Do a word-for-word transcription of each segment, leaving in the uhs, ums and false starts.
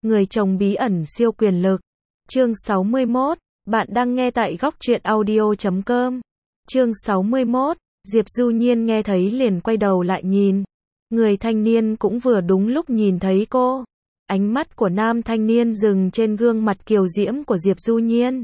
Người chồng bí ẩn siêu quyền lực. Chương sáu mươi mốt. Bạn đang nghe tại góc truyện audio chấm com. Chương sáu mươi mốt. Diệp Du Nhiên nghe thấy liền quay đầu lại nhìn. Người thanh niên cũng vừa đúng lúc nhìn thấy cô. Ánh mắt của nam thanh niên dừng trên gương mặt kiều diễm của Diệp Du Nhiên.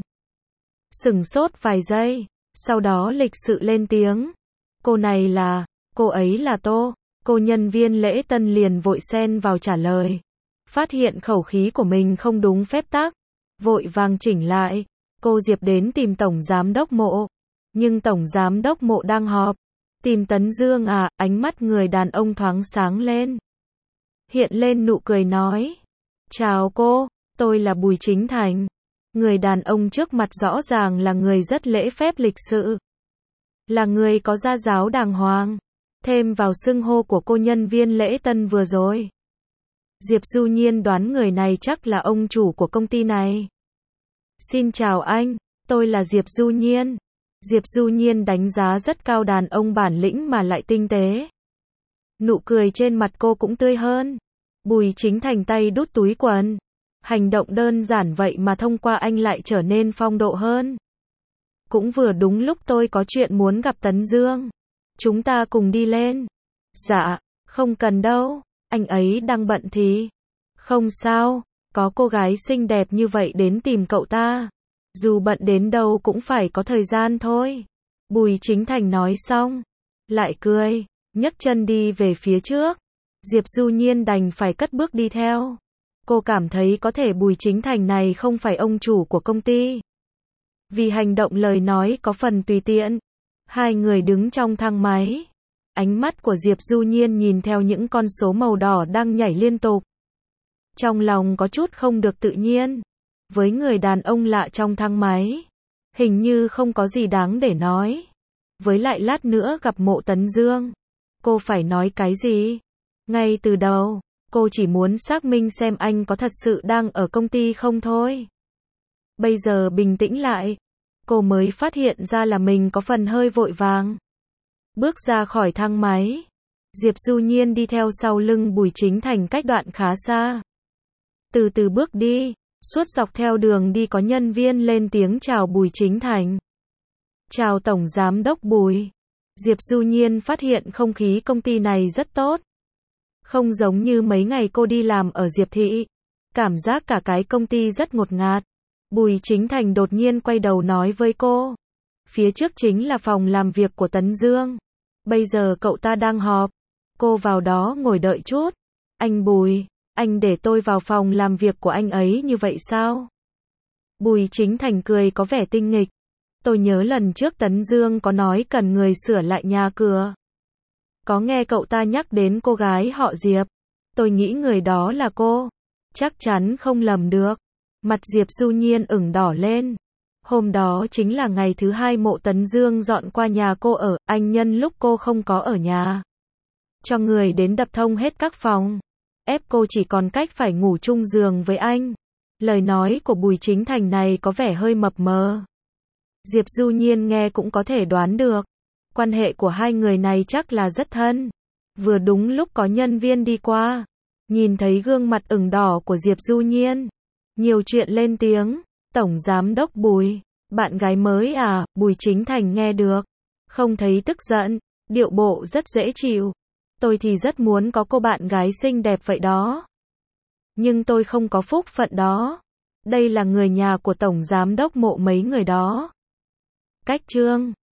Sửng sốt vài giây, sau đó lịch sự lên tiếng. Cô này là, cô ấy là Tô. Cô nhân viên lễ tân liền vội xen vào trả lời. Phát hiện khẩu khí của mình không đúng phép tắc, vội vàng chỉnh lại. Cô Diệp đến tìm Tổng Giám đốc Mộ. Nhưng Tổng Giám đốc Mộ đang họp. Tìm Tấn Dương à? Ánh mắt người đàn ông thoáng sáng lên. Hiện lên nụ cười nói. Chào cô, tôi là Bùi Chính Thành. Người đàn ông trước mặt rõ ràng là người rất lễ phép lịch sự. Là người có gia giáo đàng hoàng. Thêm vào xưng hô của cô nhân viên lễ tân vừa rồi. Diệp Du Nhiên đoán người này chắc là ông chủ của công ty này. Xin chào anh, tôi là Diệp Du Nhiên. Diệp Du Nhiên đánh giá rất cao đàn ông bản lĩnh mà lại tinh tế. Nụ cười trên mặt cô cũng tươi hơn. Bùi Chính Thành tay đút túi quần. Hành động đơn giản vậy mà thông qua anh lại trở nên phong độ hơn. Cũng vừa đúng lúc tôi có chuyện muốn gặp Tấn Dương. Chúng ta cùng đi lên. Dạ, không cần đâu, anh ấy đang bận thì. Không sao, có cô gái xinh đẹp như vậy đến tìm cậu ta. Dù bận đến đâu cũng phải có thời gian thôi. Bùi Chính Thành nói xong. Lại cười, nhấc chân đi về phía trước. Diệp Du Nhiên đành phải cất bước đi theo. Cô cảm thấy có thể Bùi Chính Thành này không phải ông chủ của công ty. Vì hành động lời nói có phần tùy tiện. Hai người đứng trong thang máy. Ánh mắt của Diệp Du Nhiên nhìn theo những con số màu đỏ đang nhảy liên tục. Trong lòng có chút không được tự nhiên. Với người đàn ông lạ trong thang máy. Hình như không có gì đáng để nói. Với lại lát nữa gặp Mộ Tấn Dương. Cô phải nói cái gì? Ngay từ đầu, cô chỉ muốn xác minh xem anh có thật sự đang ở công ty không thôi. Bây giờ bình tĩnh lại. Cô mới phát hiện ra là mình có phần hơi vội vàng. Bước ra khỏi thang máy. Diệp Du Nhiên đi theo sau lưng Bùi Chính Thành cách đoạn khá xa. Từ từ bước đi. Suốt dọc theo đường đi có nhân viên lên tiếng chào Bùi Chính Thành. Chào Tổng Giám đốc Bùi. Diệp Du Nhiên phát hiện không khí công ty này rất tốt. Không giống như mấy ngày cô đi làm ở Diệp Thị. Cảm giác cả cái công ty rất ngột ngạt. Bùi Chính Thành đột nhiên quay đầu nói với cô. Phía trước chính là phòng làm việc của Tấn Dương. Bây giờ cậu ta đang họp. Cô vào đó ngồi đợi chút. Anh Bùi, anh để tôi vào phòng làm việc của anh ấy như vậy sao? Bùi Chính Thành cười có vẻ tinh nghịch. Tôi nhớ lần trước Tấn Dương có nói cần người sửa lại nhà cửa. Có nghe cậu ta nhắc đến cô gái họ Diệp. Tôi nghĩ người đó là cô. Chắc chắn không lầm được. Mặt Diệp Du Nhiên ửng đỏ lên. Hôm đó chính là ngày thứ hai Mộ Tấn Dương dọn qua nhà cô ở. Anh nhân lúc cô không có ở nhà. Cho người đến đập thông hết các phòng. Ép cô chỉ còn cách phải ngủ chung giường với anh. Lời nói của Bùi Chính Thành này có vẻ hơi mập mờ. Diệp Du Nhiên nghe cũng có thể đoán được. Quan hệ của hai người này chắc là rất thân. Vừa đúng lúc có nhân viên đi qua. Nhìn thấy gương mặt ửng đỏ của Diệp Du Nhiên. Nhiều chuyện lên tiếng. Tổng Giám đốc Bùi. Bạn gái mới à? Bùi Chính Thành nghe được. Không thấy tức giận. Điệu bộ rất dễ chịu. Tôi thì rất muốn có cô bạn gái xinh đẹp vậy đó. Nhưng tôi không có phúc phận đó. Đây là người nhà của Tổng Giám đốc Mộ mấy người đó. Cách chương